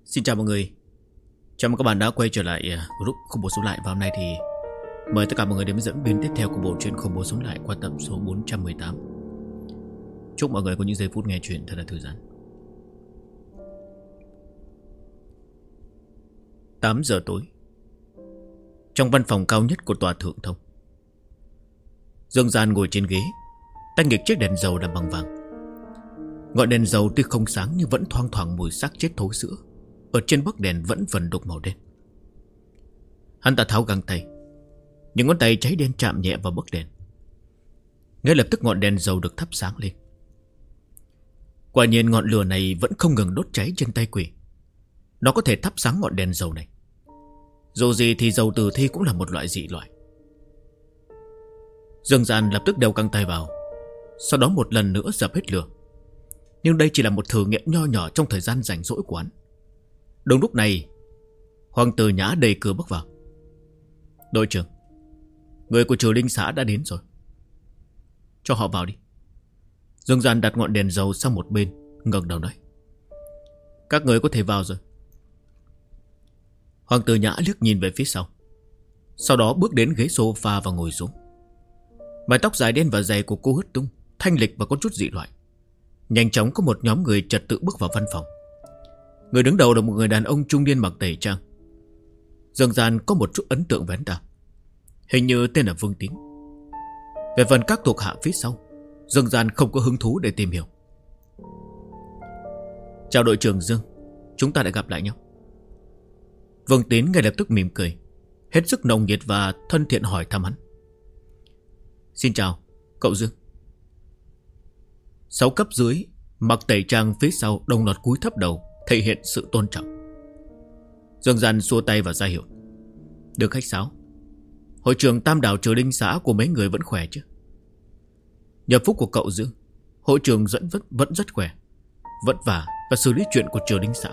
Xin chào mọi người. Chào mừng các bạn đã quay trở lại group Không Bố Sống Lại. Và hôm nay thì mời tất cả mọi người đến với dẫn biến tiếp theo của bộ truyện Không Bố Sống Lại qua tập số 418. Chúc mọi người có những giây phút nghe chuyện thật là thư giãn. 8 giờ tối, trong văn phòng cao nhất của tòa thượng thông, Dương Gian ngồi trên ghế, tay nghịch chiếc đèn dầu làm bằng vàng. Ngọn đèn dầu tuy không sáng nhưng vẫn thoang thoảng mùi xác chết thối rữa. Ở trên bức đèn vẫn vần đục màu đen. Hắn ta tháo găng tay, những ngón tay cháy đen chạm nhẹ vào bức đèn. Ngay lập tức ngọn đèn dầu được thắp sáng lên. Quả nhiên ngọn lửa này vẫn không ngừng đốt cháy trên tay quỷ. Nó có thể thắp sáng ngọn đèn dầu này. Dù gì thì dầu tử thi cũng là một loại dị loại. Dương Gian lập tức đeo găng tay vào, sau đó một lần nữa dập hết lửa. Nhưng đây chỉ là một thử nghiệm nho nhỏ trong thời gian rảnh rỗi của hắn. Đúng lúc này, Hoàng Tử Nhã đẩy cửa bước vào. Đội trưởng, người của Trừ Linh xã đã đến rồi. Cho họ vào đi. Dương Gian đặt ngọn đèn dầu sang một bên, ngẩng đầu nói: Các người có thể vào rồi. Hoàng Tử Nhã liếc nhìn về phía sau, sau đó bước đến ghế sofa và ngồi xuống. Mái tóc dài đen và dày của cô hất tung, thanh lịch và có chút dị loại. Nhanh chóng có một nhóm người trật tự bước vào văn phòng. Người đứng đầu là một người đàn ông trung niên mặc tẩy trang. Dương Gian có một chút ấn tượng với hắn ta. Hình như tên là Vương Tín. Về phần các thuộc hạ phía sau, Dương Gian không có hứng thú để tìm hiểu. Chào đội trưởng Dương, chúng ta đã gặp lại nhau. Vương Tín ngay lập tức mỉm cười, hết sức nồng nhiệt và thân thiện hỏi thăm hắn. Xin chào, cậu Dương. 6 cấp dưới mặc tẩy trang phía sau đồng loạt cúi thấp đầu, thể hiện sự tôn trọng. Dương Gian xua tay và ra hiệu. Được khách sáo. Hội trưởng Tam Đảo Trừ Linh xã của mấy người vẫn khỏe chứ? Nhờ phúc của cậu Dương, hội trưởng vẫn rất khỏe, vất vả và xử lý chuyện của Trừ Linh xã.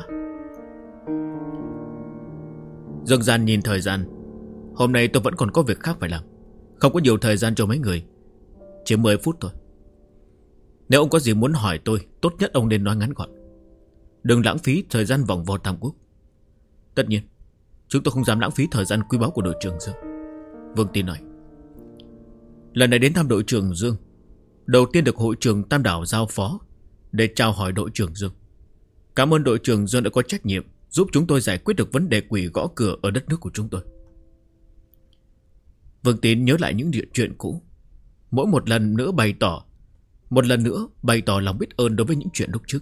Dương Gian nhìn thời gian. Hôm nay tôi vẫn còn có việc khác phải làm, không có nhiều thời gian cho mấy người. Chỉ 10 phút thôi. Nếu ông có gì muốn hỏi tôi, tốt nhất ông nên nói ngắn gọn, đừng lãng phí thời gian vòng vo Tam Quốc. Tất nhiên, chúng tôi không dám lãng phí thời gian quý báu của đội trưởng Dương. Vương Tín nói. Lần này đến thăm đội trưởng Dương, đầu tiên được hội trưởng Tam Đảo giao phó để chào hỏi đội trưởng Dương. Cảm ơn đội trưởng Dương đã có trách nhiệm giúp chúng tôi giải quyết được vấn đề quỷ gõ cửa ở đất nước của chúng tôi. Vương Tín nhớ lại những chuyện cũ, mỗi một lần nữa bày tỏ lòng biết ơn đối với những chuyện lúc trước.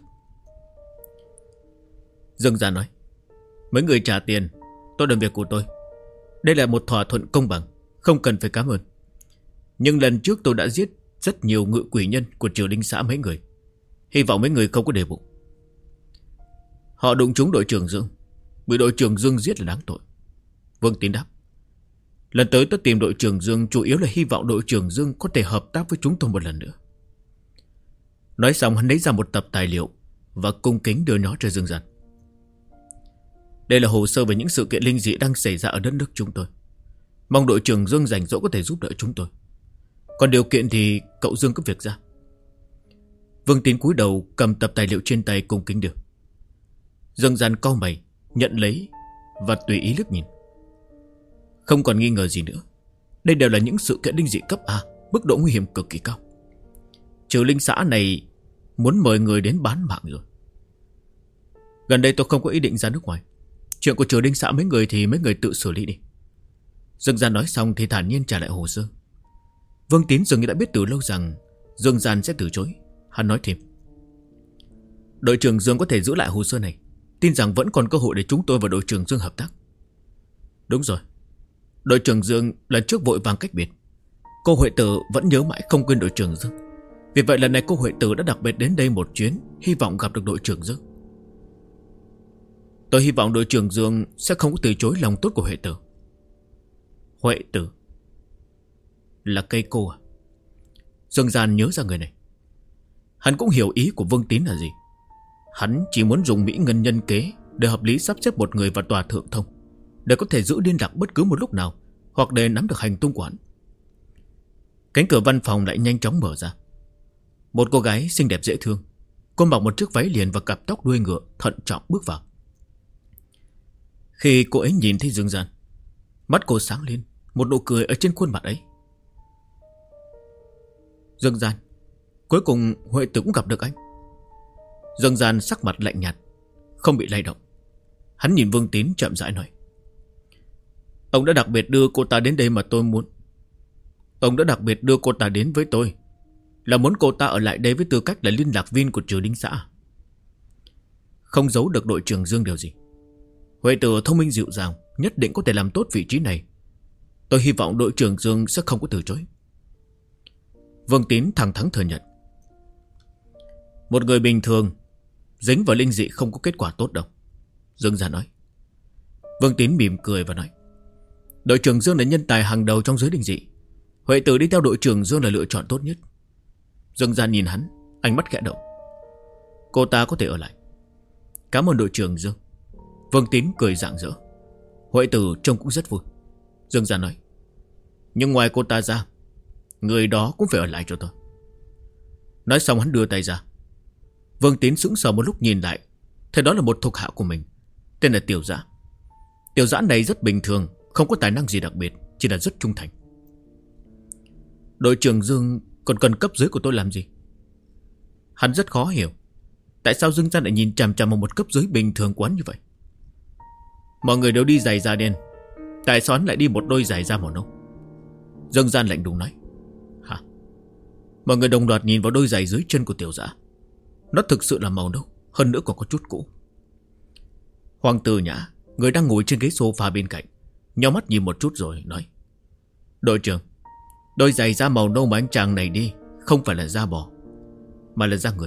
Dương Gian nói: Mấy người trả tiền, tôi làm việc của tôi. Đây là một thỏa thuận công bằng, không cần phải cảm ơn. Nhưng lần trước tôi đã giết rất nhiều ngự quỷ nhân của Trừ Linh xã mấy người. Hy vọng mấy người không có để bụng. Họ đụng trúng đội trưởng Dương, bị đội trưởng Dương giết là đáng tội. Vương Tín đáp: Lần tới tôi tìm đội trưởng Dương chủ yếu là hy vọng đội trưởng Dương có thể hợp tác với chúng tôi một lần nữa. Nói xong hắn lấy ra một tập tài liệu và cung kính đưa nó cho Dương Gian. Đây là hồ sơ về những sự kiện linh dị đang xảy ra ở đất nước chúng tôi. Mong đội trưởng Dương rảnh rỗi có thể giúp đỡ chúng tôi. Còn điều kiện thì cậu Dương cứ việc ra. Vương Tín cúi đầu cầm tập tài liệu trên tay cung kính đưa. Dương Gian cau mày, nhận lấy và tùy ý liếc nhìn. Không còn nghi ngờ gì nữa, đây đều là những sự kiện linh dị cấp A, mức độ nguy hiểm cực kỳ cao. Trừ Linh xã này muốn mời người đến bán mạng rồi. Gần đây tôi không có ý định ra nước ngoài. Chuyện của Trừ Linh xã mấy người thì mấy người tự xử lý đi. Dương Gian nói xong thì thản nhiên trả lại hồ sơ. Vương Tín dường như đã biết từ lâu rằng Dương Gian sẽ từ chối. Hắn nói thêm: Đội trưởng Dương có thể giữ lại hồ sơ này, tin rằng vẫn còn cơ hội để chúng tôi và đội trưởng Dương hợp tác. Đúng rồi, đội trưởng Dương lần trước vội vàng cách biệt. Cô Huệ Tử vẫn nhớ mãi không quên đội trưởng Dương. Vì vậy lần này cô Huệ Tử đã đặc biệt đến đây một chuyến, hy vọng gặp được đội trưởng Dương. Tôi hy vọng đội trưởng Dương sẽ không có từ chối lòng tốt của Huệ Tử. Huệ Tử là cây cô à? Dương Gian nhớ ra người này. Hắn cũng hiểu ý của Vương Tín là gì. Hắn chỉ muốn dùng Mỹ Ngân nhân kế để hợp lý sắp xếp một người vào tòa thượng thông, để có thể giữ liên lạc bất cứ một lúc nào, hoặc để nắm được hành tung của hắn. Cánh cửa văn phòng lại nhanh chóng mở ra. Một cô gái xinh đẹp dễ thương, cô mặc một chiếc váy liền và cặp tóc đuôi ngựa thận trọng bước vào. Khi cô ấy nhìn thấy Dương Gian, mắt cô sáng lên, một nụ cười ở trên khuôn mặt ấy. Dương Gian, cuối cùng Huệ Tử cũng gặp được anh. Dương Gian sắc mặt lạnh nhạt, không bị lay động. Hắn nhìn Vương Tín chậm rãi nói: Ông đã đặc biệt đưa cô ta đến đây mà tôi muốn. Ông đã đặc biệt đưa cô ta đến với tôi là muốn cô ta ở lại đây với tư cách là liên lạc viên của Triều Đình xã. Không giấu được đội trưởng Dương điều gì. Huệ Tử thông minh dịu dàng, nhất định có thể làm tốt vị trí này. Tôi hy vọng đội trưởng Dương sẽ không có từ chối. Vương Tín thẳng thắn thừa nhận: Một người bình thường dính vào linh dị không có kết quả tốt đâu, Dương Gian nói. Vương Tín mỉm cười và nói: Đội trưởng Dương là nhân tài hàng đầu trong giới linh dị. Huệ Tử đi theo đội trưởng Dương là lựa chọn tốt nhất. Dương Gian nhìn hắn, ánh mắt khẽ động. Cô ta có thể ở lại. Cảm ơn đội trưởng Dương. Vương Tín cười rạng rỡ. Huệ Tử trông cũng rất vui. Dương Gian nói: Nhưng ngoài cô ta ra, người đó cũng phải ở lại cho tôi. Nói xong hắn đưa tay ra. Vương Tín sững sờ một lúc nhìn lại, thấy đó là một thuộc hạ của mình, tên là Tiểu Dã. Tiểu Dã này rất bình thường, không có tài năng gì đặc biệt, chỉ là rất trung thành. Đội trưởng Dương còn cần cấp dưới của tôi làm gì? Hắn rất khó hiểu, tại sao Dương Gian lại nhìn chằm chằm vào một cấp dưới bình thường quán như vậy. Mọi người đều đi giày da đen, tại sao hắn lại đi một đôi giày da màu nâu? Dương Gian lạnh lùng nói: Hả? Mọi người đồng loạt nhìn vào đôi giày dưới chân của Tiểu Dã. Nó thực sự là màu nâu, hơn nữa còn có chút cũ. Hoàng Tử Nhã, người đang ngồi trên ghế sofa bên cạnh, nhíu mắt nhìn một chút rồi nói: Đội trưởng, đôi giày da màu nâu mà anh chàng này đi không phải là da bò, mà là da người.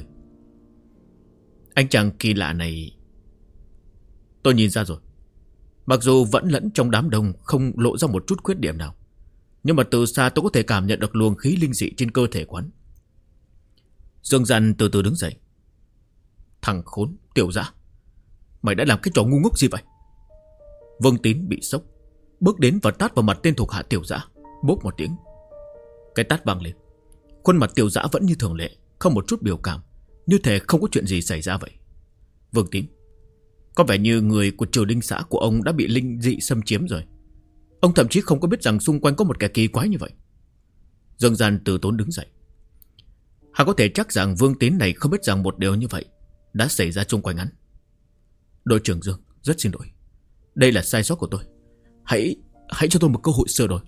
Anh chàng kỳ lạ này tôi nhìn ra rồi. Mặc dù vẫn lẫn trong đám đông, không lộ ra một chút khuyết điểm nào, nhưng mà từ xa tôi có thể cảm nhận được luồng khí linh dị trên cơ thể quán. Dương Gian từ từ đứng dậy. Thằng khốn, Tiểu Dã, mày đã làm cái trò ngu ngốc gì vậy? Vương Tín bị sốc, bước đến và tát vào mặt tên thuộc hạ Tiểu Dã. Bốp một tiếng, cái tát vang lên. Khuôn mặt Tiểu Dã vẫn như thường lệ, không một chút biểu cảm, như thể không có chuyện gì xảy ra vậy. Vương Tín, có vẻ như người của Triều Đình xã của ông đã bị linh dị xâm chiếm rồi. Ông thậm chí không có biết rằng xung quanh có một kẻ kỳ quái như vậy. Dương Gian từ tốn đứng dậy. Hắn có thể chắc rằng Vương Tín này không biết rằng một điều như vậy đã xảy ra xung quanh hắn. Đội trưởng Dương, rất xin lỗi, đây là sai sót của tôi. Hãy cho tôi một cơ hội sửa đổi.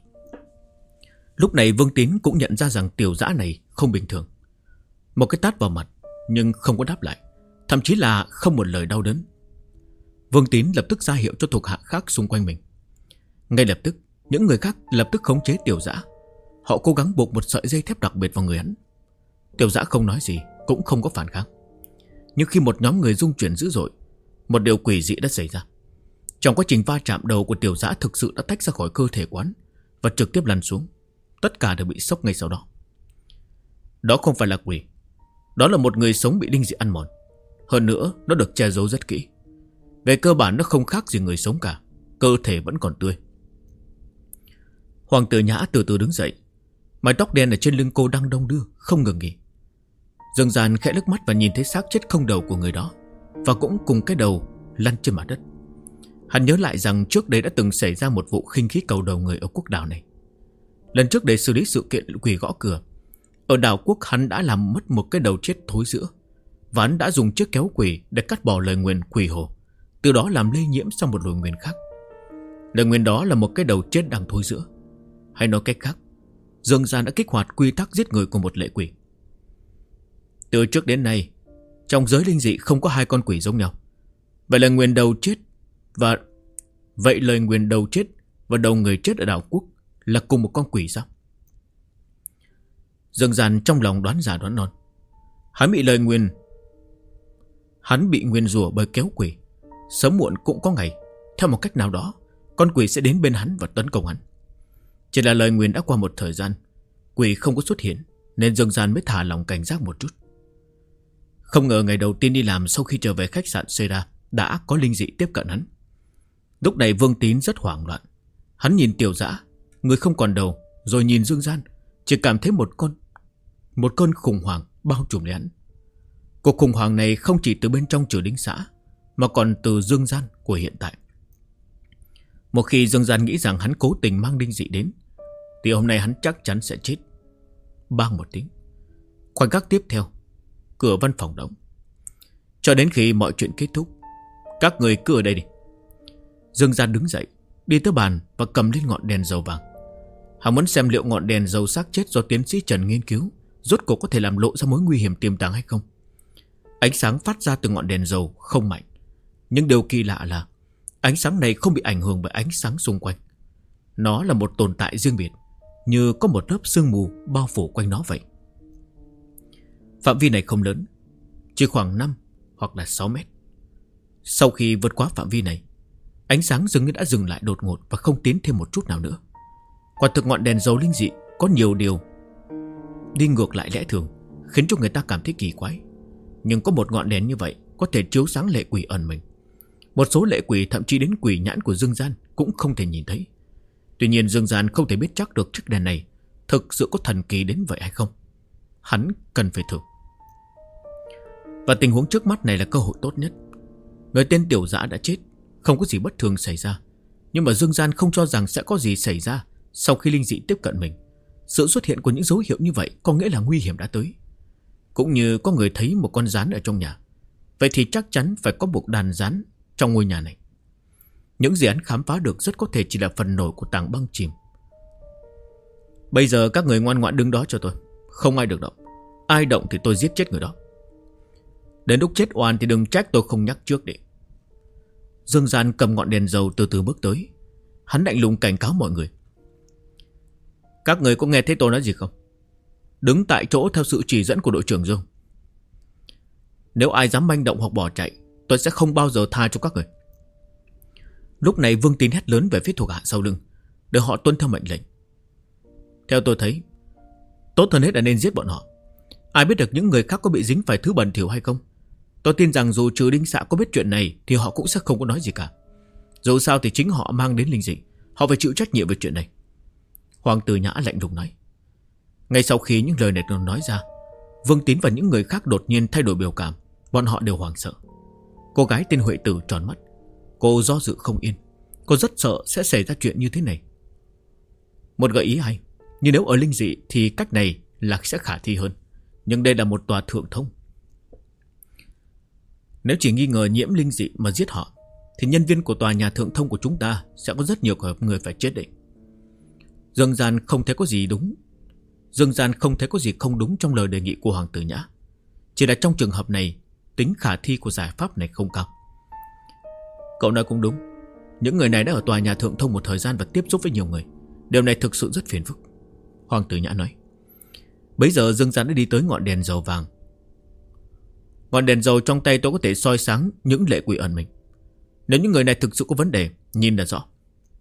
Lúc này Vương Tín cũng nhận ra rằng Tiểu Dã này không bình thường. Một cái tát vào mặt, nhưng không có đáp lại, thậm chí là không một lời đau đớn. Vương Tín lập tức ra hiệu cho thuộc hạ khác xung quanh mình. Ngay lập tức, những người khác lập tức khống chế Tiểu Dã. Họ cố gắng buộc một sợi dây thép đặc biệt vào người hắn. Tiểu Dã không nói gì, cũng không có phản kháng. Nhưng khi một nhóm người rung chuyển dữ dội, một điều quỷ dị đã xảy ra. Trong quá trình va chạm, đầu của Tiểu Dã thực sự đã tách ra khỏi cơ thể quán và trực tiếp lăn xuống. Tất cả đều bị sốc ngay sau đó. Đó không phải là quỷ, đó là một người sống bị linh dị ăn mòn. Hơn nữa, nó được che giấu rất kỹ. Về cơ bản nó không khác gì người sống cả, cơ thể vẫn còn tươi. Hoàng Tử Nhã từ từ đứng dậy. Mái tóc đen ở trên lưng cô đang đong đưa, không ngừng nghỉ. Dương Gian khẽ liếc mắt và nhìn thấy xác chết không đầu của người đó, và cũng cùng cái đầu lăn trên mặt đất. Hắn nhớ lại rằng trước đây đã từng xảy ra một vụ khinh khí cầu đầu người ở quốc đảo này. Lần trước để xử lý sự kiện quỷ gõ cửa, ở đảo quốc hắn đã làm mất một cái đầu chết thối rữa, và hắn đã dùng chiếc kéo quỷ để cắt bỏ lời nguyền quỷ hồ, từ đó làm lây nhiễm sang một lời nguyền khác. Lời nguyền đó là một cái đầu chết đang thối rữa. Hay nói cách khác, Dương Gian đã kích hoạt quy tắc giết người của một lệ quỷ. Từ trước đến nay, trong giới linh dị không có hai con quỷ giống nhau. Vậy lời nguyền đầu chết và đầu người chết ở đảo quốc là cùng một con quỷ sao? Dương Gian trong lòng đoán giả đoán non. Hắn bị nguyền rủa bởi kéo quỷ. Sớm muộn cũng có ngày, theo một cách nào đó, con quỷ sẽ đến bên hắn và tấn công hắn. Chỉ là lời nguyền đã qua một thời gian, quỷ không có xuất hiện, nên Dương Gian mới thả lòng cảnh giác một chút. Không ngờ ngày đầu tiên đi làm sau khi trở về khách sạn Seda đã có linh dị tiếp cận hắn. Lúc này Vương Tín rất hoảng loạn. Hắn nhìn Tiểu Dã, người không còn đầu, rồi nhìn Dương Gian, chỉ cảm thấy một cơn khủng hoảng bao trùm lấy hắn. Cuộc khủng hoảng này không chỉ từ bên trong Triều Đình xã, mà còn từ Dương Gian của hiện tại. Một khi Dương Gian nghĩ rằng hắn cố tình mang linh dị đến, thì hôm nay hắn chắc chắn sẽ chết. Bang một tiếng, khoảnh khắc tiếp theo, cửa văn phòng đóng. Cho đến khi mọi chuyện kết thúc, các người cứ ở đây đi. Dương Gian đứng dậy, đi tới bàn và cầm lên ngọn đèn dầu vàng. Hắn muốn xem liệu ngọn đèn dầu xác chết do tiến sĩ Trần nghiên cứu rốt cuộc có thể làm lộ ra mối nguy hiểm tiềm tàng hay không. Ánh sáng phát ra từ ngọn đèn dầu không mạnh, nhưng điều kỳ lạ là ánh sáng này không bị ảnh hưởng bởi ánh sáng xung quanh. Nó là một tồn tại riêng biệt, như có một lớp sương mù bao phủ quanh nó vậy. Phạm vi này không lớn, chỉ khoảng 5 hoặc là 6 mét. Sau khi vượt qua phạm vi này, ánh sáng dường như đã dừng lại đột ngột và không tiến thêm một chút nào nữa. Quả thực ngọn đèn dầu linh dị có nhiều điều đi ngược lại lẽ thường, khiến cho người ta cảm thấy kỳ quái. Nhưng có một ngọn đèn như vậy có thể chiếu sáng lệ quỷ ẩn mình. Một số lệ quỷ thậm chí đến quỷ nhãn của Dương Gian cũng không thể nhìn thấy. Tuy nhiên Dương Gian không thể biết chắc được chiếc đèn này thực sự có thần kỳ đến vậy hay không. Hắn cần phải thử. Và tình huống trước mắt này là cơ hội tốt nhất. Người tên Tiểu Dã đã chết, không có gì bất thường xảy ra. Nhưng mà Dương Gian không cho rằng sẽ có gì xảy ra sau khi linh dị tiếp cận mình. Sự xuất hiện của những dấu hiệu như vậy có nghĩa là nguy hiểm đã tới. Cũng như có người thấy một con gián ở trong nhà, vậy thì chắc chắn phải có một đàn gián trong ngôi nhà này. Những gì hắn khám phá được rất có thể chỉ là phần nổi của tảng băng chìm. Bây giờ các người ngoan ngoãn đứng đó cho tôi, không ai được động. Ai động thì tôi giết chết người đó. Đến lúc chết oan thì đừng trách tôi không nhắc trước đi. Dương Gian cầm ngọn đèn dầu từ từ bước tới. Hắn lạnh lùng cảnh cáo mọi người. Các người có nghe thấy tôi nói gì không? Đứng tại chỗ theo sự chỉ dẫn của đội trưởng Dương. Nếu ai dám manh động hoặc bỏ chạy, tôi sẽ không bao giờ tha cho các người. Lúc này Vương Tín hét lớn về phía thuộc hạ sau lưng, để họ tuân theo mệnh lệnh. Theo tôi thấy, tốt hơn hết là nên giết bọn họ. Ai biết được những người khác có bị dính phải thứ bẩn thỉu hay không. Tôi tin rằng dù trừ Đinh Xạ có biết chuyện này thì họ cũng sẽ không có nói gì cả. Dù sao thì chính họ mang đến linh dị, họ phải chịu trách nhiệm về chuyện này. Hoàng Tử Nhã lạnh lùng nói. Ngay sau khi những lời này được nói ra, Vương Tín và những người khác đột nhiên thay đổi biểu cảm. Bọn họ đều hoảng sợ. Cô gái tên Huệ Tử tròn mắt. Cô do dự không yên. Cô rất sợ sẽ xảy ra chuyện như thế này. Một gợi ý hay, nhưng nếu ở linh dị thì cách này là sẽ khả thi hơn. Nhưng đây là một tòa thượng thông. Nếu chỉ nghi ngờ nhiễm linh dị mà giết họ, thì nhân viên của tòa nhà thượng thông của chúng ta sẽ có rất nhiều người phải chết đấy. Dương Gian không thấy có gì đúng. Dương Gian không thấy có gì không đúng trong lời đề nghị của Hoàng Tử Nhã. Chỉ là trong trường hợp này, tính khả thi của giải pháp này không cao. Cậu nói cũng đúng. Những người này đã ở tòa nhà thượng thông một thời gian và tiếp xúc với nhiều người. Điều này thực sự rất phiền phức. Hoàng Tử Nhã nói. Bấy giờ Dương Gian đã đi tới ngọn đèn dầu vàng. Ngọn đèn dầu trong tay tôi có thể soi sáng những lệ quỷ ẩn mình. Nếu những người này thực sự có vấn đề, nhìn là rõ.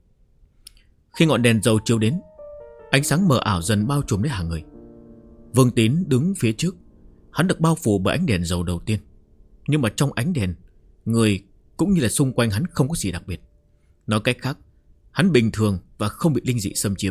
Khi ngọn đèn dầu chiếu đến, ánh sáng mờ ảo dần bao trùm lấy hàng người. Vương Tín đứng phía trước. Hắn được bao phủ bởi ánh đèn dầu đầu tiên. Nhưng mà trong ánh đèn, người cũng như là xung quanh hắn không có gì đặc biệt. Nói cách khác, hắn bình thường và không bị linh dị xâm chiếm.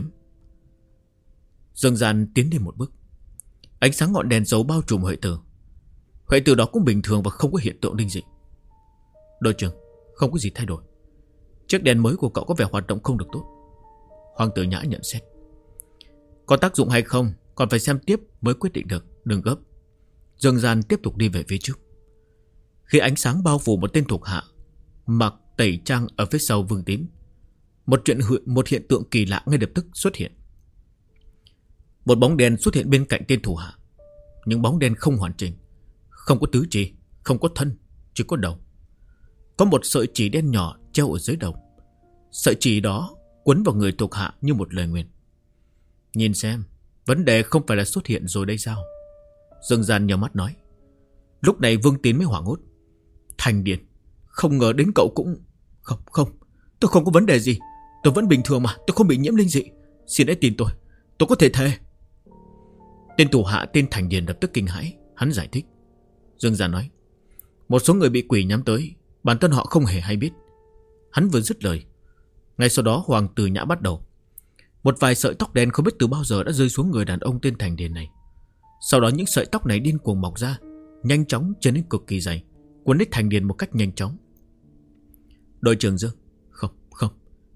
Dương Gian tiến lên một bước. Ánh sáng ngọn đèn dầu bao trùm Huệ Tử. Huệ Tử đó cũng bình thường và không có hiện tượng linh dị. Đội trưởng, không có gì thay đổi. Chiếc đèn mới của cậu có vẻ hoạt động không được tốt. Hoàng Tử Nhã nhận xét. Có tác dụng hay không còn phải xem tiếp mới quyết định được. Đừng gấp. Dương Gian tiếp tục đi về phía trước. Khi ánh sáng bao phủ một tên thuộc hạ mặc tẩy trang ở phía sau Vương Tín, một hiện tượng kỳ lạ ngay lập tức xuất hiện. Một bóng đen xuất hiện bên cạnh tên thủ hạ. Nhưng bóng đen không hoàn chỉnh, không có tứ chi, không có thân, chỉ có đầu. Có một sợi chỉ đen nhỏ treo ở dưới đầu. Sợi chỉ đó quấn vào người thuộc hạ như một lời nguyền. Nhìn xem, vấn đề không phải là xuất hiện rồi đây sao? Dương Gian nhíu mắt nói. Lúc này Vương Tín mới hoảng hốt. Thành Điền, không ngờ đến cậu cũng... Không, tôi không có vấn đề gì. Tôi vẫn bình thường mà, tôi không bị nhiễm linh dị. Xin hãy tin tôi có thể thề. Tên thủ hạ tên Thành Điền lập tức kinh hãi. Hắn giải thích. Dương Gian nói. Một số người bị quỷ nhắm tới, bản thân họ không hề hay biết. Hắn vừa dứt lời, ngay sau đó Hoàng Tử Nhã bắt đầu. Một vài sợi tóc đen không biết từ bao giờ đã rơi xuống người đàn ông tên Thành Điền này. Sau đó những sợi tóc này điên cuồng mọc ra, nhanh chóng trở nên cực kỳ dày, cuốn lấy Thành Điền một cách nhanh chóng. Đội trưởng Dương, không,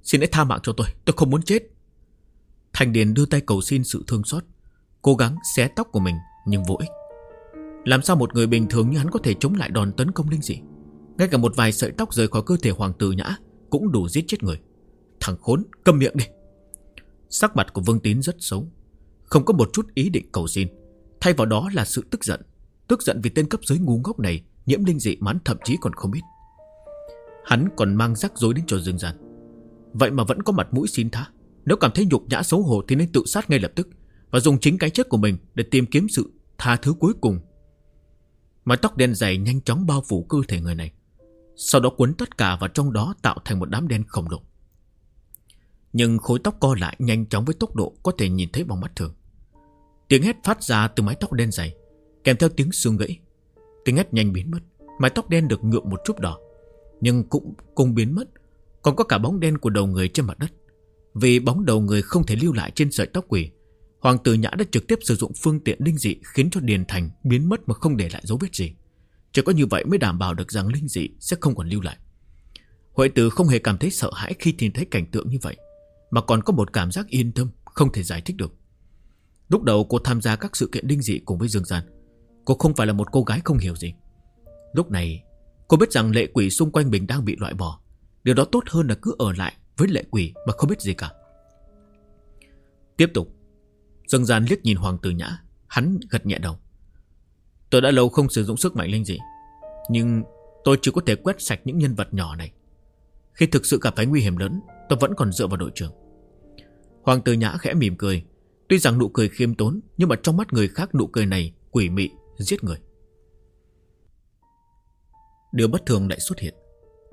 Xin hãy tha mạng cho tôi không muốn chết. Thành Điền đưa tay cầu xin sự thương xót, cố gắng xé tóc của mình nhưng vô ích. Làm sao một người bình thường như hắn có thể chống lại đòn tấn công linh dị? Ngay cả một vài sợi tóc rời khỏi cơ thể Hoàng Tử Nhã cũng đủ giết chết người. Thằng khốn, câm miệng đi. Sắc mặt của Vương Tín rất xấu, không có một chút ý định cầu xin, thay vào đó là sự tức giận. Tức giận vì tên cấp dưới ngu ngốc này nhiễm linh dị mà hắn thậm chí còn không biết. Hắn còn mang rắc rối đến cho Dương Gian, vậy mà vẫn có mặt mũi xin tha. Nếu cảm thấy nhục nhã xấu hổ thì nên tự sát ngay lập tức, và dùng chính cái chết của mình để tìm kiếm sự tha thứ cuối cùng. Mái tóc đen dày nhanh chóng bao phủ cơ thể người này, sau đó cuốn tất cả vào trong đó tạo thành một đám đen khổng lồ. Nhưng khối tóc co lại nhanh chóng với tốc độ có thể nhìn thấy bằng mắt thường. Tiếng hét phát ra từ mái tóc đen dày, kèm theo tiếng xương gãy. Tiếng hét nhanh biến mất, mái tóc đen được nhuộm một chút đỏ, nhưng cũng cùng biến mất. Còn có cả bóng đen của đầu người trên mặt đất. Vì bóng đầu người không thể lưu lại trên sợi tóc quỷ, Hoàng Tử Nhã đã trực tiếp sử dụng phương tiện linh dị khiến cho Điền Thành biến mất mà không để lại dấu vết gì. Chỉ có như vậy mới đảm bảo được rằng linh dị sẽ không còn lưu lại. Huệ Tử không hề cảm thấy sợ hãi khi nhìn thấy cảnh tượng như vậy, mà còn có một cảm giác yên tâm không thể giải thích được. Lúc đầu cô tham gia các sự kiện linh dị cùng với Dương Gian, cô không phải là một cô gái không hiểu gì. Lúc này cô biết rằng lệ quỷ xung quanh mình đang bị loại bỏ. Điều đó tốt hơn là cứ ở lại với lệ quỷ mà không biết gì cả. Tiếp tục, Dương Gian liếc nhìn Hoàng Tử Nhã, hắn gật nhẹ đầu. Tôi đã lâu không sử dụng sức mạnh linh dị, nhưng tôi chỉ có thể quét sạch những nhân vật nhỏ này. Khi thực sự gặp phải nguy hiểm lớn, tôi vẫn còn dựa vào đội trưởng. Hoàng Tử Nhã khẽ mỉm cười. Tuy rằng nụ cười khiêm tốn, nhưng mà trong mắt người khác nụ cười này quỷ mị, giết người. Điều bất thường lại xuất hiện.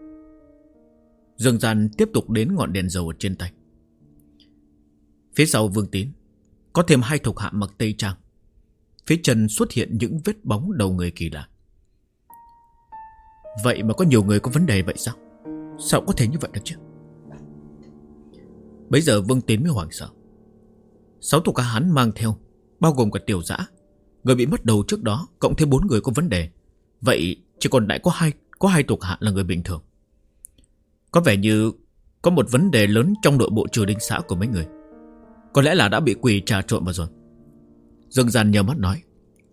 Dương Gian tiếp tục đến ngọn đèn dầu ở trên tay. Phía sau Vương Tín có thêm 2 thuộc hạ mặc tây trang. Phía chân xuất hiện những vết bóng đầu người kỳ lạ. Vậy mà có nhiều người có vấn đề vậy sao? Sao có thể như vậy được chứ? Bấy giờ Vương Tín mới hoảng sợ. 6 thuộc hạ hắn mang theo, bao gồm cả Tiểu Dã, người bị mất đầu trước đó, cộng thêm 4 người có vấn đề. Vậy chỉ còn lại có hai thuộc hạ là người bình thường. Có vẻ như có một vấn đề lớn trong nội bộ Triều Đình xã của mấy người. Có lẽ là đã bị quỷ trà trộn vào rồi. Dương Gian nhờ mắt nói.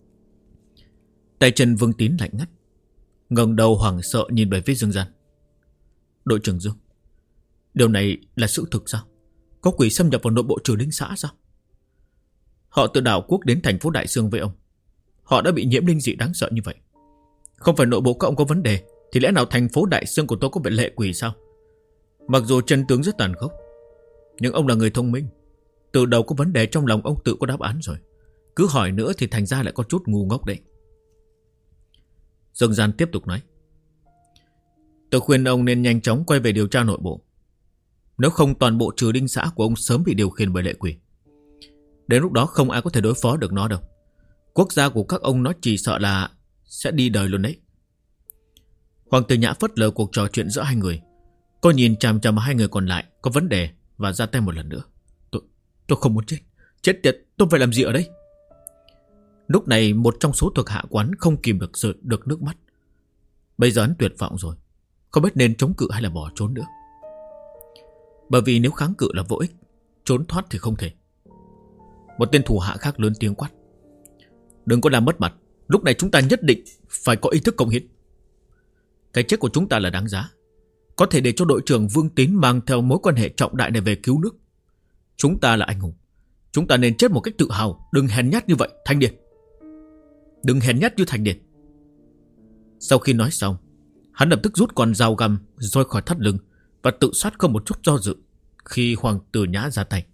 Tay chân Vương Tín lạnh ngắt, ngẩng đầu hoảng sợ nhìn về phía Dương Gian. Đội trưởng Dương, điều này là sự thực sao? Có quỷ xâm nhập vào nội bộ Triều Đình xã sao? Họ từ đảo quốc đến thành phố Đại Sương với ông. Họ đã bị nhiễm linh dị đáng sợ như vậy. Không phải nội bộ các ông có vấn đề, thì lẽ nào thành phố Đại Sương của tôi có bị lệ quỷ sao? Mặc dù chân tướng rất tàn khốc, nhưng ông là người thông minh. Từ đầu có vấn đề trong lòng ông tự có đáp án rồi. Cứ hỏi nữa thì thành ra lại có chút ngu ngốc đấy. Dương Gian tiếp tục nói. Tôi khuyên ông nên nhanh chóng quay về điều tra nội bộ. Nếu không toàn bộ Triều Đình xã của ông sớm bị điều khiển bởi lệ quỷ. Đến lúc đó không ai có thể đối phó được nó đâu. Quốc gia của các ông nó chỉ sợ là sẽ đi đời luôn đấy. Hoàng Tử Nhã phớt lờ cuộc trò chuyện giữa hai người. Cô nhìn chằm chằm hai người còn lại có vấn đề và ra tay một lần nữa. Tôi không muốn chết. Chết tiệt, tôi phải làm gì ở đây? Lúc này một trong số thuộc hạ quán không kìm được nước mắt. Bây giờ hắn tuyệt vọng rồi, không biết nên chống cự hay là bỏ trốn nữa. Bởi vì nếu kháng cự là vô ích, trốn thoát thì không thể. Một tên thủ hạ khác lớn tiếng quát. Đừng có làm mất mặt. Lúc này chúng ta nhất định phải có ý thức cống hiến. Cái chết của chúng ta là đáng giá. Có thể để cho đội trưởng Vương Tín mang theo mối quan hệ trọng đại này về cứu nước. Chúng ta là anh hùng. Chúng ta nên chết một cách tự hào. Đừng hèn nhát như vậy, Thanh Điền. Đừng hèn nhát như Thanh Điền. Sau khi nói xong, hắn lập tức rút con dao găm roi khỏi thắt lưng và tự sát không một chút do dự khi Hoàng Tử Nhã ra tay.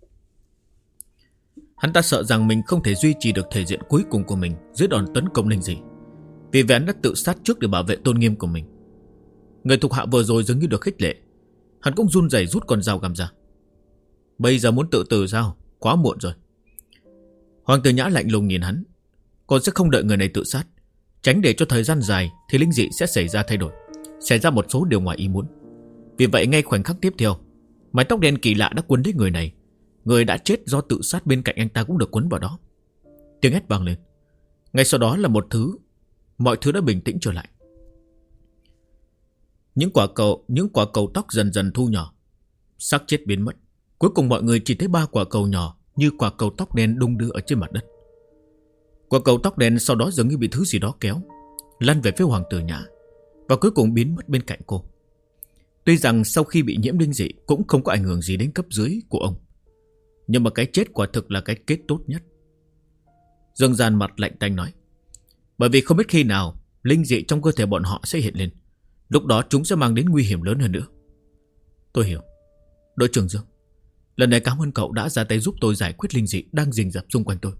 Hắn ta sợ rằng mình không thể duy trì được thể diện cuối cùng của mình dưới đòn tấn công linh dị. Vì vậy hắn đã tự sát trước để bảo vệ tôn nghiêm của mình. Người thuộc hạ vừa rồi dường như được khích lệ. Hắn cũng run rẩy rút con dao găm ra. Bây giờ muốn tự tử sao? Quá muộn rồi. Hoàng Tử Nhã lạnh lùng nhìn hắn. Cô sẽ không đợi người này tự sát. Tránh để cho thời gian dài thì linh dị sẽ xảy ra thay đổi, xảy ra một số điều ngoài ý muốn. Vì vậy ngay khoảnh khắc tiếp theo, mái tóc đen kỳ lạ đã quấn lấy người này. Người đã chết do tự sát bên cạnh anh ta cũng được quấn vào đó. Tiếng hét vang lên. Ngay sau đó là mọi thứ đã bình tĩnh trở lại. Những quả cầu tóc dần dần thu nhỏ. Xác chết biến mất. Cuối cùng mọi người chỉ thấy 3 quả cầu nhỏ như quả cầu tóc đen đung đưa ở trên mặt đất. Quả cầu tóc đen sau đó dường như bị thứ gì đó kéo, lăn về phía Hoàng Tử Nhã và cuối cùng biến mất bên cạnh cô. Tuy rằng sau khi bị nhiễm linh dị cũng không có ảnh hưởng gì đến cấp dưới của ông, nhưng mà cái chết quả thực là cái kết tốt nhất. Dương Gian mặt lạnh tanh nói, bởi vì không biết khi nào linh dị trong cơ thể bọn họ sẽ hiện lên. Lúc đó chúng sẽ mang đến nguy hiểm lớn hơn nữa. Tôi hiểu. Đội trưởng Dương, lần này cảm ơn cậu đã ra tay giúp tôi giải quyết linh dị đang rình rập xung quanh tôi.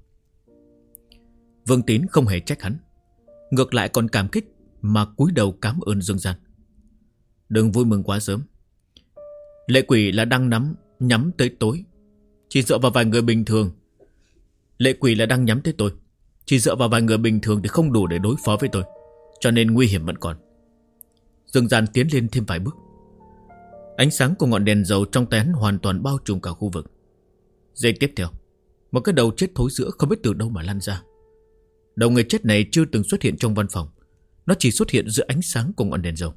Vương Tín không hề trách hắn, ngược lại còn cảm kích mà cúi đầu cảm ơn Dương Gian. Đừng vui mừng quá sớm. Lệ quỷ là đang nhắm tới tối. Chỉ dựa vào vài người bình thường. Lệ quỷ là đang nhắm tới tôi. Chỉ dựa vào vài người bình thường thì không đủ để đối phó với tôi, cho nên nguy hiểm vẫn còn. Dương Gian tiến lên thêm vài bước. Ánh sáng của ngọn đèn dầu trong tay hắn hoàn toàn bao trùm cả khu vực. Giây tiếp theo, một cái đầu chết thối rữa không biết từ đâu mà lăn ra. Đầu người chết này chưa từng xuất hiện trong văn phòng, nó chỉ xuất hiện giữa ánh sáng của ngọn đèn dầu.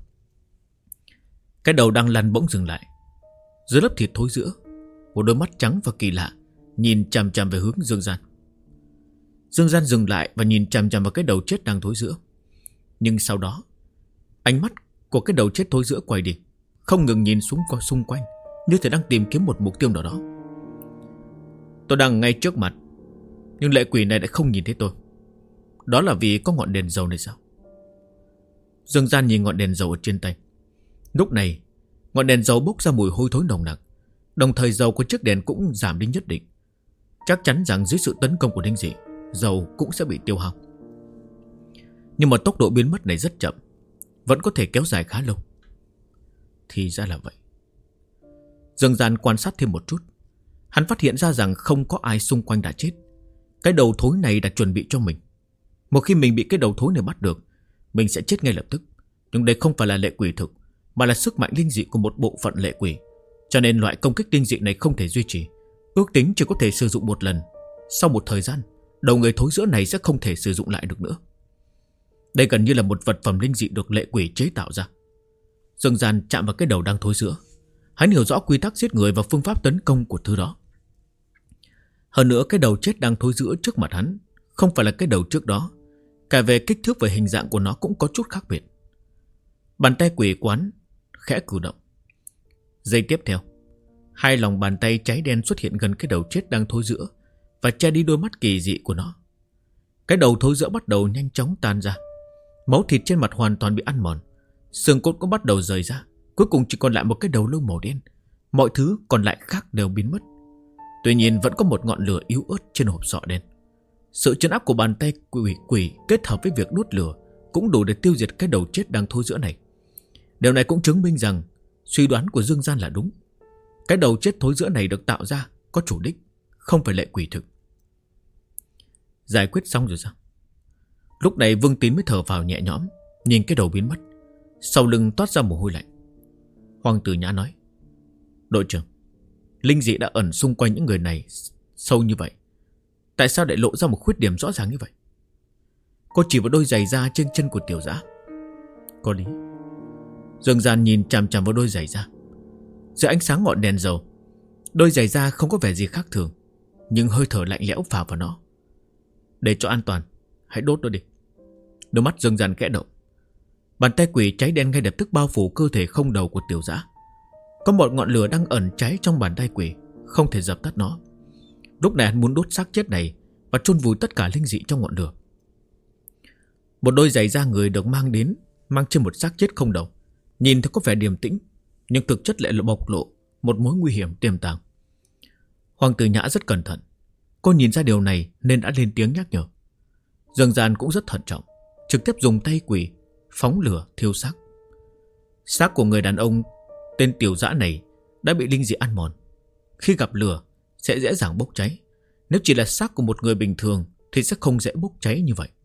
Cái đầu đang lăn bỗng dừng lại. Dưới lớp thịt thối rữa, một đôi mắt trắng và kỳ lạ nhìn chằm chằm về hướng Dương Gian. Dương Gian dừng lại và nhìn chằm chằm vào cái đầu chết đang thối rữa. Nhưng sau đó, ánh mắt của cái đầu chết thối rữa quay đi, không ngừng nhìn xuống qua xung quanh, như thể đang tìm kiếm một mục tiêu nào đó. Tôi đang ngay trước mặt, nhưng lệ quỷ này lại không nhìn thấy tôi. Đó là vì có ngọn đèn dầu này sao? Dương Gian nhìn ngọn đèn dầu ở trên tay. Lúc này, ngọn đèn dầu bốc ra mùi hôi thối nồng nặc, đồng thời dầu của chiếc đèn cũng giảm đi nhất định. Chắc chắn rằng dưới sự tấn công của linh dị, dầu cũng sẽ bị tiêu hao. Nhưng mà tốc độ biến mất này rất chậm, vẫn có thể kéo dài khá lâu. Thì ra là vậy. Dương Gian quan sát thêm một chút, hắn phát hiện ra rằng không có ai xung quanh đã chết. Cái đầu thối này đã chuẩn bị cho mình. Một khi mình bị cái đầu thối này bắt được, mình sẽ chết ngay lập tức. Nhưng đây không phải là lệ quỷ thực, mà là sức mạnh linh dị của một bộ phận lệ quỷ. Cho nên loại công kích linh dị này không thể duy trì, ước tính chỉ có thể sử dụng một lần. Sau một thời gian, đầu người thối rữa này sẽ không thể sử dụng lại được nữa. Đây gần như là một vật phẩm linh dị được lệ quỷ chế tạo ra. Dương Gian chạm vào cái đầu đang thối rữa. Hắn hiểu rõ quy tắc giết người và phương pháp tấn công của thứ đó. Hơn nữa, cái đầu chết đang thối rữa trước mặt hắn không phải là cái đầu trước đó. Cả về kích thước và hình dạng của nó cũng có chút khác biệt. Bàn tay quỷ quán khẽ cử động. Giây tiếp theo, hai lòng bàn tay cháy đen xuất hiện gần cái đầu chết đang thối rữa và che đi đôi mắt kỳ dị của nó. Cái đầu thối rữa bắt đầu nhanh chóng tan ra. Máu thịt trên mặt hoàn toàn bị ăn mòn, xương cốt cũng bắt đầu rời ra. Cuối cùng chỉ còn lại một cái đầu lâu màu đen. Mọi thứ còn lại khác đều biến mất. Tuy nhiên vẫn có một ngọn lửa yếu ớt trên hộp sọ đen. Sự trấn áp của bàn tay quỷ kết hợp với việc đốt lửa cũng đủ để tiêu diệt cái đầu chết đang thối rữa này. Điều này cũng chứng minh rằng suy đoán của Dương Gian là đúng. Cái đầu chết thối rữa này được tạo ra có chủ đích, không phải lệ quỷ thực. Giải quyết xong rồi sao? Lúc này Vương Tín mới thở vào nhẹ nhõm, nhìn cái đầu biến mất. Sau lưng toát ra mồ hôi lạnh. Hoàng Tử Nhã nói, đội trưởng, linh dị đã ẩn xung quanh những người này sâu như vậy. Tại sao lại lộ ra một khuyết điểm rõ ràng như vậy? Cô chỉ vào đôi giày da trên chân của Tiểu Dã. Có lý. Dương Gian nhìn chằm chằm vào đôi giày da. Dưới ánh sáng ngọn đèn dầu, đôi giày da không có vẻ gì khác thường, nhưng hơi thở lạnh lẽo phả vào nó. Để cho an toàn, hãy đốt nó đi. Đôi mắt Dương Gian khẽ động. Bàn tay quỷ cháy đen ngay lập tức bao phủ cơ thể không đầu của Tiểu Dã. Có một ngọn lửa đang ẩn cháy trong bàn tay quỷ, không thể dập tắt nó. Lúc này hắn muốn đốt xác chết này và chôn vùi tất cả linh dị trong ngọn lửa. Một đôi giày da người được mang trên một xác chết không đầu, nhìn thì có vẻ điềm tĩnh, nhưng thực chất lại là bộc lộ một mối nguy hiểm tiềm tàng. Hoàng Tử Nhã rất cẩn thận. Cô nhìn ra điều này nên đã lên tiếng nhắc nhở. Dương Gian cũng rất thận trọng, trực tiếp dùng tay quỷ phóng lửa thiêu xác. Xác của người đàn ông tên Tiểu Dã này đã bị linh dị ăn mòn. Khi gặp lửa sẽ dễ dàng bốc cháy. Nếu chỉ là xác của một người bình thường thì sẽ không dễ bốc cháy như vậy.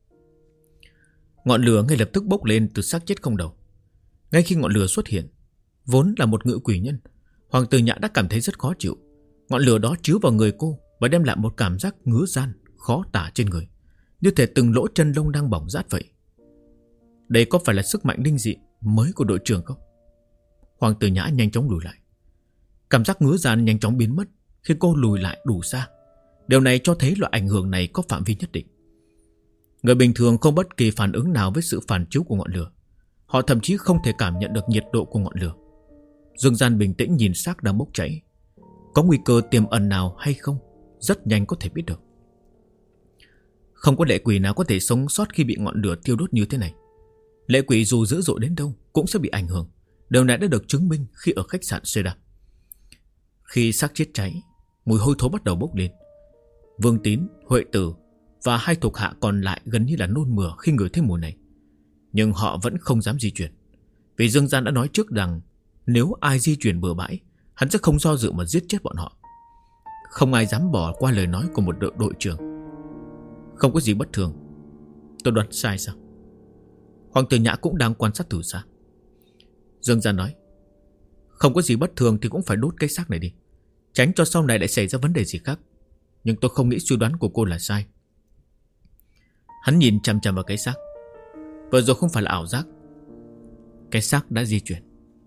Ngọn lửa ngay lập tức bốc lên từ xác chết không đầu. Ngay khi ngọn lửa xuất hiện, vốn là một ngự quỷ nhân, Hoàng Tử Nhã đã cảm thấy rất khó chịu. Ngọn lửa đó chiếu vào người cô và đem lại một cảm giác ngứa ran khó tả trên người, như thể từng lỗ chân lông đang bỏng rát vậy. Đây có phải là sức mạnh linh dị mới của đội trưởng không? Hoàng Tử Nhã nhanh chóng lùi lại. Cảm giác ngứa ran nhanh chóng biến mất khi cô lùi lại đủ xa. Điều này cho thấy loại ảnh hưởng này có phạm vi nhất định. Người bình thường không bất kỳ phản ứng nào với sự phản chiếu của ngọn lửa. Họ thậm chí không thể cảm nhận được nhiệt độ của ngọn lửa. Dương Gian bình tĩnh nhìn xác đang bốc cháy. Có nguy cơ tiềm ẩn nào hay không, rất nhanh có thể biết được. Không có lệ quỷ nào có thể sống sót khi bị ngọn lửa thiêu đốt như thế này. Lệ quỷ dù dữ dội đến đâu cũng sẽ bị ảnh hưởng. Điều này đã được chứng minh khi ở khách sạn Seda. Khi xác chết cháy, mùi hôi thối bắt đầu bốc lên. Vương Tín, Huệ Tử và hai thuộc hạ còn lại gần như là nôn mửa khi ngửi thấy mùi này. Nhưng họ vẫn không dám di chuyển, vì Dương Gian đã nói trước rằng nếu ai di chuyển bừa bãi, hắn sẽ không do dự mà giết chết bọn họ. Không ai dám bỏ qua lời nói của một đội trưởng. Không có gì bất thường. Tôi đoán sai sao? Hoàng Tử Nhã cũng đang quan sát từ xa. Dương Gian nói, không có gì bất thường thì cũng phải đốt cái xác này đi, tránh cho sau này lại xảy ra vấn đề gì khác. Nhưng tôi không nghĩ suy đoán của cô là sai. Hắn nhìn chằm chằm vào cái xác. Vừa rồi không phải là ảo giác. Cái xác đã di chuyển.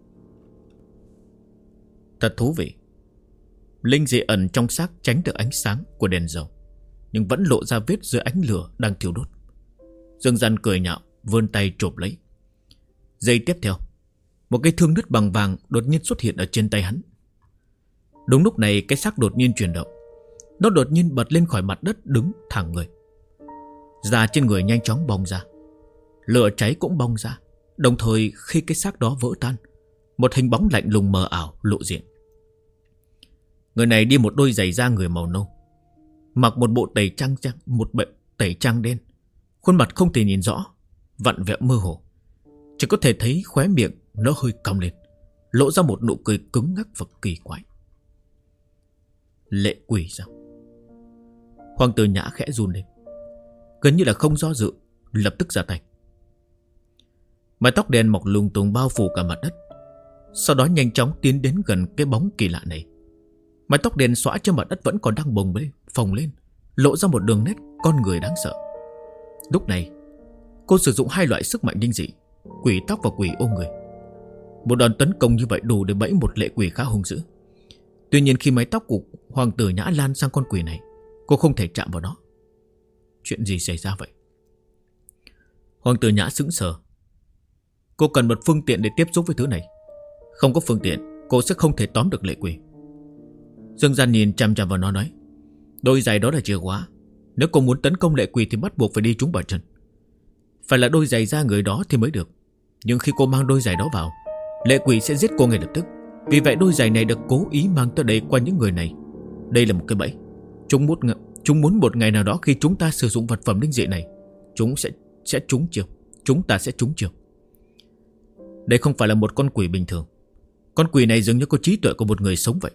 Thật thú vị. Linh dị ẩn trong xác tránh được ánh sáng của đèn dầu, nhưng vẫn lộ ra vết dưới ánh lửa đang thiêu đốt. Dương Gian cười nhạo, vươn tay chộp lấy. Giây tiếp theo, một cái thương đứt bằng vàng đột nhiên xuất hiện ở trên tay hắn. Đúng lúc này cái xác đột nhiên chuyển động. Nó đột nhiên bật lên khỏi mặt đất, đứng thẳng người. Da trên người nhanh chóng bong ra. Lửa cháy cũng bong ra. Đồng thời khi cái xác đó vỡ tan, một hình bóng lạnh lùng mờ ảo lộ diện. Người này đi một đôi giày da người màu nâu, mặc một bộ tẩy trang đen. Khuôn mặt không thể nhìn rõ, vặn vẹo mơ hồ. Chỉ có thể thấy khóe miệng nó hơi cong lên, lộ ra một nụ cười cứng ngắc và kỳ quái. Lệ quỷ sao? Hoàng Tử Nhã khẽ run lên, gần như là không do dự, lập tức ra tay. Mái tóc đen mọc lung tung bao phủ cả mặt đất. Sau đó nhanh chóng tiến đến gần cái bóng kỳ lạ này. Mái tóc đen xõa trên mặt đất vẫn còn đang phồng lên, lộ ra một đường nét con người đáng sợ. Lúc này cô sử dụng hai loại sức mạnh linh dị, quỷ tóc và quỷ ôm người. Một đòn tấn công như vậy đủ để bẫy một lệ quỷ khá hung dữ. Tuy nhiên khi mái tóc của Hoàng Tử Nhã lan sang con quỷ này, cô không thể chạm vào nó. Chuyện gì xảy ra vậy? Hoàng Tử Nhã sững sờ. Cô cần một phương tiện để tiếp xúc với thứ này. Không có phương tiện, cô sẽ không thể tóm được lệ quỷ. Dương Gian nhìn chằm chằm vào nó nói, đôi giày đó là chìa khóa. Nếu cô muốn tấn công lệ quỷ thì bắt buộc phải đi trúng vào chân. Phải là đôi giày da người đó thì mới được. Nhưng khi cô mang đôi giày đó vào, lệ quỷ sẽ giết cô ngay lập tức. Vì vậy đôi giày này được cố ý mang tới đây qua những người này. Đây là một cái bẫy. Chúng muốn một ngày nào đó khi chúng ta sử dụng vật phẩm linh dị này, chúng sẽ trúng chiêu. Chúng ta sẽ trúng chiêu. Đây không phải là một con quỷ bình thường. Con quỷ này dường như có trí tuệ của một người sống vậy.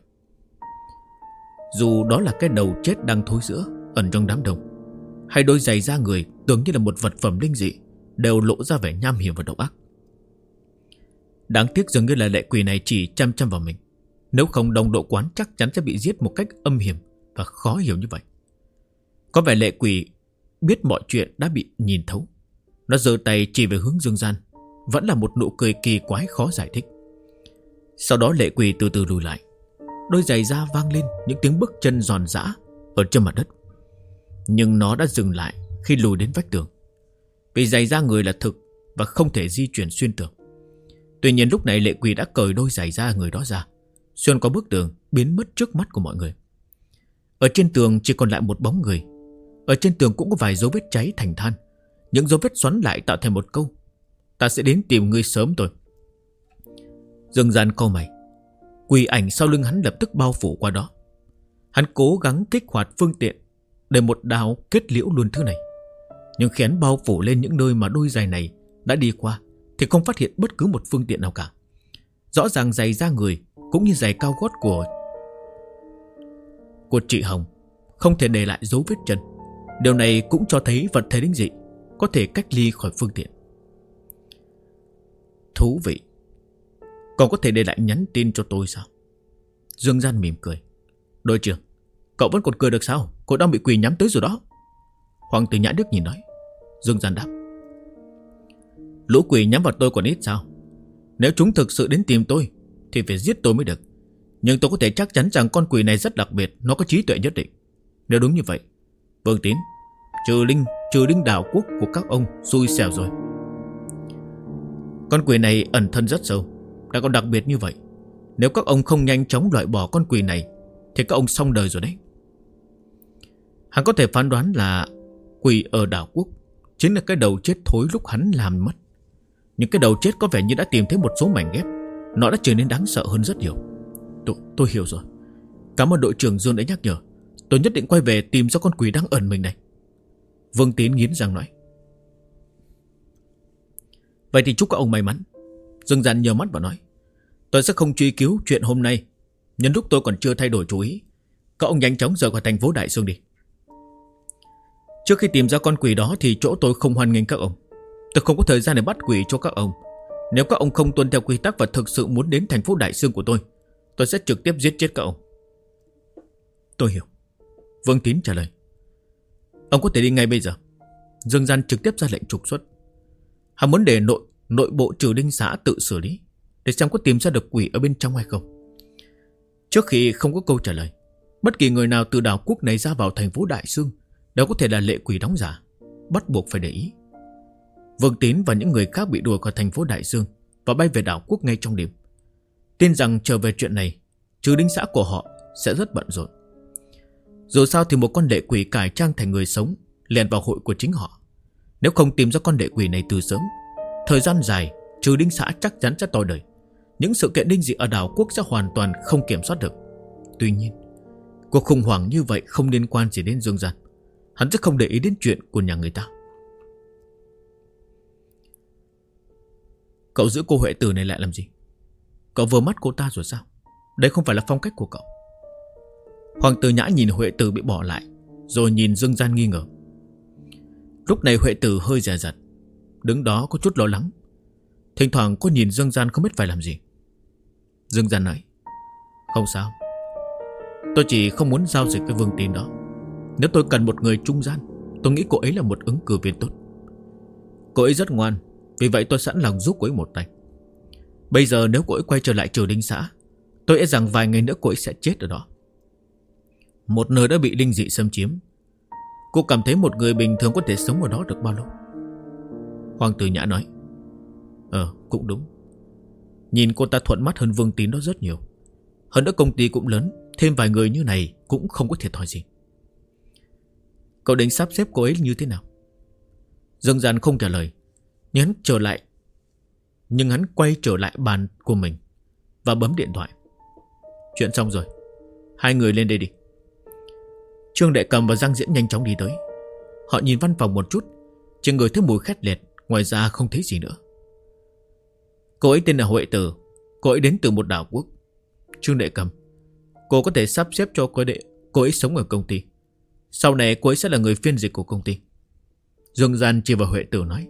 Dù đó là cái đầu chết đang thối rữa ẩn trong đám đông, hay đôi giày da người tưởng như là một vật phẩm linh dị, đều lộ ra vẻ nham hiểm và độc ác. Đáng tiếc dường như là lệ quỷ này chỉ chăm chăm vào mình. Nếu không đồng độ quán chắc chắn sẽ bị giết một cách âm hiểm và khó hiểu như vậy. Có vẻ lệ quỷ biết mọi chuyện đã bị nhìn thấu. Nó giơ tay chỉ về hướng Dương Gian, vẫn là một nụ cười kỳ quái khó giải thích. Sau đó lệ quỷ từ từ lùi lại. Đôi giày da vang lên những tiếng bước chân giòn giã ở trên mặt đất. Nhưng nó đã dừng lại khi lùi đến vách tường, vì giày da người là thực và không thể di chuyển xuyên tường. Tuy nhiên lúc này lệ quỷ đã cởi đôi giày da người đó ra, xuyên qua bức tường, biến mất trước mắt của mọi người. Ở trên tường chỉ còn lại một bóng người. Ở trên tường cũng có vài dấu vết cháy thành than. Những dấu vết xoắn lại tạo thành một câu: ta sẽ đến tìm ngươi sớm thôi. Dương Gian cau mày. Quỷ ảnh sau lưng hắn lập tức bao phủ qua đó. Hắn cố gắng kích hoạt phương tiện để một đao kết liễu luôn thứ này. Nhưng khi hắn bao phủ lên những nơi mà đôi giày này đã đi qua thì không phát hiện bất cứ một phương tiện nào cả. Rõ ràng giày da người cũng như giày cao gót của chị Hồng không thể để lại dấu vết chân. Điều này cũng cho thấy vật thể linh dị có thể cách ly khỏi phương tiện. Thú vị. Còn có thể để lại nhắn tin cho tôi sao? Dương Gian mỉm cười. Đội trưởng, cậu vẫn còn cười được sao? Cậu đang bị quỷ nhắm tới rồi đó. Hoàng Tử Nhã Đức nhìn nói. Dương Gian đáp. Lũ quỷ nhắm vào tôi còn ít sao? Nếu chúng thực sự đến tìm tôi thì phải giết tôi mới được. Nhưng tôi có thể chắc chắn rằng con quỷ này rất đặc biệt, nó có trí tuệ nhất định. Nếu đúng như vậy, Vương Tín, trừ linh đảo quốc của các ông xui xẻo rồi. Con quỷ này ẩn thân rất sâu, đã còn đặc biệt như vậy. Nếu các ông không nhanh chóng loại bỏ con quỷ này thì các ông xong đời rồi đấy. Hắn có thể phán đoán là quỷ ở đảo quốc chính là cái đầu chết thối lúc hắn làm mất. Nhưng cái đầu chết có vẻ như đã tìm thấy một số mảnh ghép. Nó đã trở nên đáng sợ hơn rất nhiều. Tôi hiểu rồi. Cảm ơn đội trưởng Dương đã nhắc nhở. Tôi nhất định quay về tìm ra con quỷ đang ẩn mình này. Vương Tín nghiến răng nói. Vậy thì chúc các ông may mắn. Dương Gian nhờ mắt và nói. Tôi sẽ không truy cứu chuyện hôm nay. Nhân lúc tôi còn chưa thay đổi chú ý, các ông nhanh chóng rời khỏi thành phố Đại Sương đi. Trước khi tìm ra con quỷ đó thì chỗ tôi không hoan nghênh các ông. Tôi không có thời gian để bắt quỷ cho các ông. Nếu các ông không tuân theo quy tắc và thực sự muốn đến thành phố Đại Sương của tôi sẽ trực tiếp giết chết các ông. Tôi hiểu. Vương Tín trả lời. Ông có thể đi ngay bây giờ. Dương Gian trực tiếp ra lệnh trục xuất. Hắn muốn để nội bộ trừ linh xã tự xử lý, để xem có tìm ra được quỷ ở bên trong hay không. Trước khi không có câu trả lời, bất kỳ người nào từ đảo quốc này ra vào thành phố Đại Sương đều có thể là lệ quỷ đóng giả, bắt buộc phải để ý. Vương Tín và những người khác bị đuổi khỏi thành phố Đại Sương và bay về đảo quốc ngay trong đêm. Tin rằng trở về chuyện này, trừ linh xã của họ sẽ rất bận rộn. Dù sao thì một con lệ quỷ cải trang thành người sống lèn vào hội của chính họ. Nếu không tìm ra con lệ quỷ này từ sớm, thời gian dài trừ linh xã chắc chắn sẽ toi đời. Những sự kiện linh dị ở đảo quốc sẽ hoàn toàn không kiểm soát được. Tuy nhiên, cuộc khủng hoảng như vậy không liên quan gì đến Dương Gian. Hắn sẽ không để ý đến chuyện của nhà người ta. Cậu giữ cô Huệ Tử này lại làm gì? Cậu vừa mắt cô ta rồi sao? Đây không phải là phong cách của cậu. Hoàng Tử Nhã nhìn Huệ Tử bị bỏ lại, rồi nhìn Dương Gian nghi ngờ. Lúc này Huệ Tử hơi dè dặt, đứng đó có chút lo lắng. Thỉnh thoảng cô nhìn Dương Gian không biết phải làm gì. Dương Gian nói. Không sao, tôi chỉ không muốn giao dịch với Vương Tín đó. Nếu tôi cần một người trung gian, tôi nghĩ cô ấy là một ứng cử viên tốt. Cô ấy rất ngoan, vì vậy tôi sẵn lòng giúp cô ấy một tay. Bây giờ nếu cô ấy quay trở lại Triều Đình xã, tôi e rằng vài ngày nữa cô ấy sẽ chết ở đó. Một nơi đã bị linh dị xâm chiếm, cô cảm thấy một người bình thường có thể sống ở đó được bao lâu? Hoàng Tử Nhã nói. Cũng đúng. Nhìn cô ta thuận mắt hơn Vương Tín đó rất nhiều. Hơn nữa công ty cũng lớn, thêm vài người như này cũng không có thiệt thòi gì. Cậu định sắp xếp cô ấy như thế nào? Dương Gian không trả lời, nhưng hắn quay trở lại bàn của mình và bấm điện thoại. Chuyện xong rồi, hai người lên đây đi. Trương Đệ Cầm và Giang Diễn nhanh chóng đi tới. Họ nhìn văn phòng một chút, chỉ ngửi thấy mùi khét lẹt, ngoài ra không thấy gì nữa. Cô ấy tên là Huệ Tử, cô ấy đến từ một đảo quốc. Trương Đệ Cầm, cô có thể sắp xếp cho cô ấy sống ở công ty. Sau này cô ấy sẽ là người phiên dịch của công ty. Dương Gian chỉ vào Huệ Tử nói.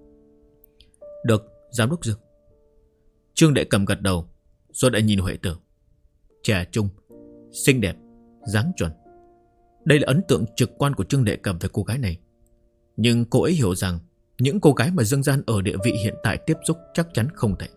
Được, giám đốc Dương. Trương Đệ Cầm gật đầu, rồi lại nhìn Huệ Tử. Trẻ trung, xinh đẹp, dáng chuẩn. Đây là ấn tượng trực quan của Trương Đệ Cầm về cô gái này. Nhưng cô ấy hiểu rằng những cô gái mà Dương Gian ở địa vị hiện tại tiếp xúc chắc chắn không thể.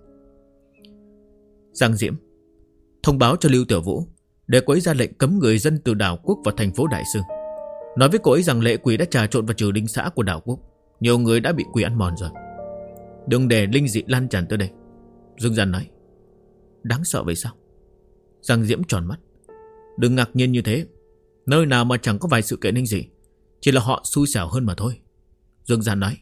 Giang Diễm, thông báo cho Lưu Tiểu Vũ để cô ấy ra lệnh cấm người dân từ đảo quốc vào thành phố Đại Sương. Nói với cô ấy rằng lệ quỷ đã trà trộn vào trừ linh xã của đảo quốc. Nhiều người đã bị quỷ ăn mòn rồi. Đừng để linh dị lan tràn tới đây. Dương Gian nói. Đáng sợ vậy sao? Giang Diễm tròn mắt. Đừng ngạc nhiên như thế. Nơi nào mà chẳng có vài sự kiện linh dị, chỉ là họ xui xẻo hơn mà thôi. Dương Gian nói.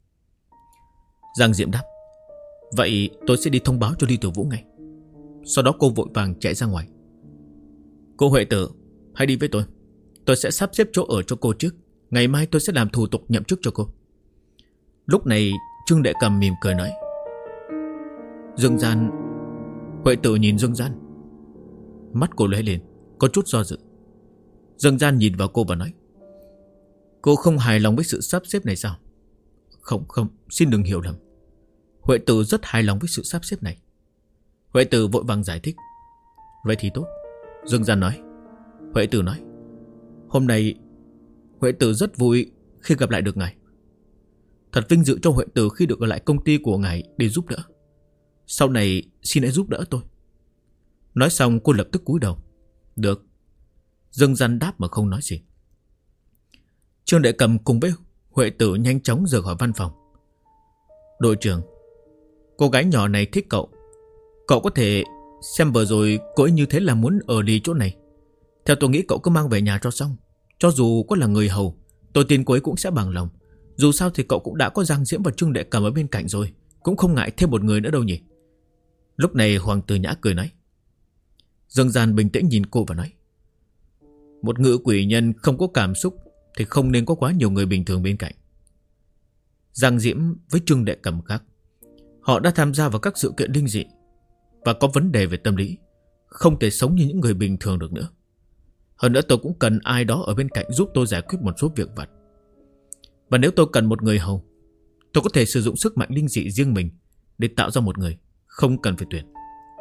Giang Diễm đáp. Vậy tôi sẽ đi thông báo cho Lưu Tiểu Vũ ngay. Sau đó cô vội vàng chạy ra ngoài. Cô Huệ Tử, hãy đi với tôi. Tôi sẽ sắp xếp chỗ ở cho cô trước. Ngày mai tôi sẽ làm thủ tục nhậm chức cho cô. Lúc này Trương Đệ Cầm mỉm cười nói. Dương Gian. Huệ Tử nhìn Dương Gian. Mắt cô lóe lên, có chút do dự. Dương Gian nhìn vào cô và nói. Cô không hài lòng với sự sắp xếp này sao? Không, xin đừng hiểu lầm. Huệ Tử rất hài lòng với sự sắp xếp này. Huệ Tử vội vàng giải thích. Vậy thì tốt. Dương Gian nói. Huệ Tử nói. Hôm nay Huệ Tử rất vui khi gặp lại được ngài. Thật vinh dự cho Huệ Tử khi được ở lại công ty của ngài để giúp đỡ. Sau này xin hãy giúp đỡ tôi. Nói xong cô lập tức cúi đầu. Được. Dương Gian đáp mà không nói gì. Trương Đại Cầm cùng với Huệ Tử nhanh chóng rời khỏi văn phòng. Đội trưởng, cô gái nhỏ này thích cậu. Cậu có thể xem vừa rồi cô ấy như thế là muốn ở lì chỗ này. Theo tôi nghĩ cậu cứ mang về nhà cho xong. Cho dù có là người hầu, tôi tin cô ấy cũng sẽ bằng lòng. Dù sao thì cậu cũng đã có Giang Diễm và Trương Đại Cầm ở bên cạnh rồi, cũng không ngại thêm một người nữa đâu nhỉ. Lúc này Hoàng Tử Nhã cười nói. Dương Gian bình tĩnh nhìn cô và nói. Một ngự quỷ nhân không có cảm xúc thì không nên có quá nhiều người bình thường bên cạnh. Giang Diễm với Trương Đại Cầm khác, họ đã tham gia vào các sự kiện linh dị và có vấn đề về tâm lý, không thể sống như những người bình thường được nữa. Hơn nữa tôi cũng cần ai đó ở bên cạnh giúp tôi giải quyết một số việc vặt. Và nếu tôi cần một người hầu, tôi có thể sử dụng sức mạnh linh dị riêng mình để tạo ra một người, không cần phải tuyển.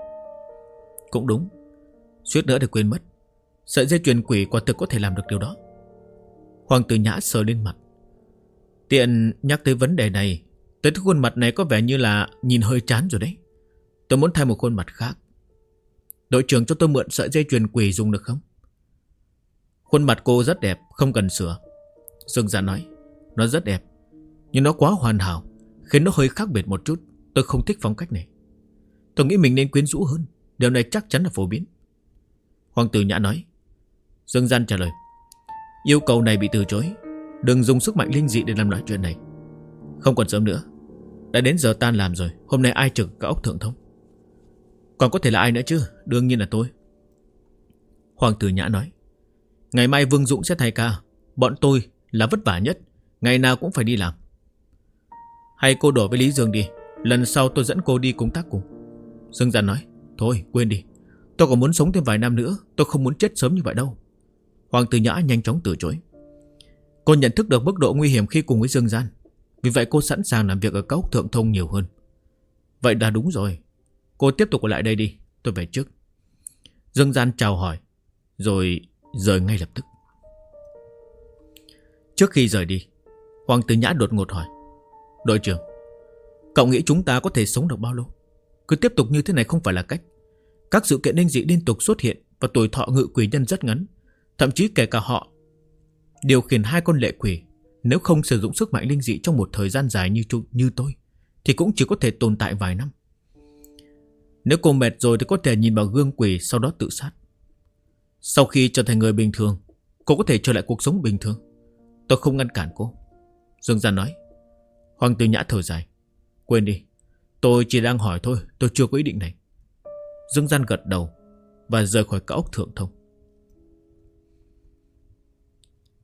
Cũng đúng. Suýt nữa thì quên mất, sợi dây chuyền quỷ quả thực có thể làm được điều đó. Hoàng Tử Nhã sờ lên mặt. Tiện nhắc tới vấn đề này, tới cái khuôn mặt này có vẻ như là nhìn hơi chán rồi đấy. Tôi muốn thay một khuôn mặt khác. Đội trưởng cho tôi mượn sợi dây chuyền quỷ dùng được không? Khuôn mặt cô rất đẹp, không cần sửa. Dương Gia nói. Nó rất đẹp, nhưng nó quá hoàn hảo, khiến nó hơi khác biệt một chút. Tôi không thích phong cách này. Tôi nghĩ mình nên quyến rũ hơn. Điều này chắc chắn là phổ biến. Hoàng Tử Nhã nói. Dương Gian trả lời. Yêu cầu này bị từ chối. Đừng dùng sức mạnh linh dị để làm loại chuyện này. Không còn sớm nữa, đã đến giờ tan làm rồi. Hôm nay ai trực cả ốc Thượng Thông? Còn có thể là ai nữa chứ? Đương nhiên là tôi. Hoàng Tử Nhã nói. Ngày mai Vương Dũng sẽ thay ca. Bọn tôi là vất vả nhất, ngày nào cũng phải đi làm. Hay cô đổi với Lý Dương đi, lần sau tôi dẫn cô đi công tác cùng. Dương Gian nói. Thôi quên đi, tôi còn muốn sống thêm vài năm nữa. Tôi không muốn chết sớm như vậy đâu. Hoàng Tử Nhã nhanh chóng từ chối. Cô nhận thức được mức độ nguy hiểm khi cùng với Dương Gian, vì vậy cô sẵn sàng làm việc ở cao ốc Thượng Thông nhiều hơn. Vậy đã đúng rồi. Cô tiếp tục ở lại đây đi, tôi về trước. Dương Gian chào hỏi rồi rời ngay lập tức. Trước khi rời đi, Hoàng Tử Nhã đột ngột hỏi. Đội trưởng, cậu nghĩ chúng ta có thể sống được bao lâu? Cứ tiếp tục như thế này không phải là cách. Các sự kiện linh dị liên tục xuất hiện và tuổi thọ ngự quỷ nhân rất ngắn. Thậm chí kể cả họ điều khiển 2 con lệ quỷ, nếu không sử dụng sức mạnh linh dị trong một thời gian dài như tôi, thì cũng chỉ có thể tồn tại vài năm. Nếu cô mệt rồi thì có thể nhìn vào gương quỷ, sau đó tự sát. Sau khi trở thành người bình thường, cô có thể trở lại cuộc sống bình thường. Tôi không ngăn cản cô. Dương Gian nói. Hoàng Tử Nhã thở dài. Quên đi, tôi chỉ đang hỏi thôi, tôi chưa có ý định này. Dương Gian gật đầu và rời khỏi cao ốc Thượng Thông.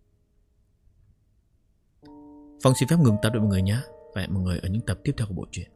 Phong xin phép ngừng tập để mọi người nhé. Và hẹn mọi người ở những tập tiếp theo của bộ truyện.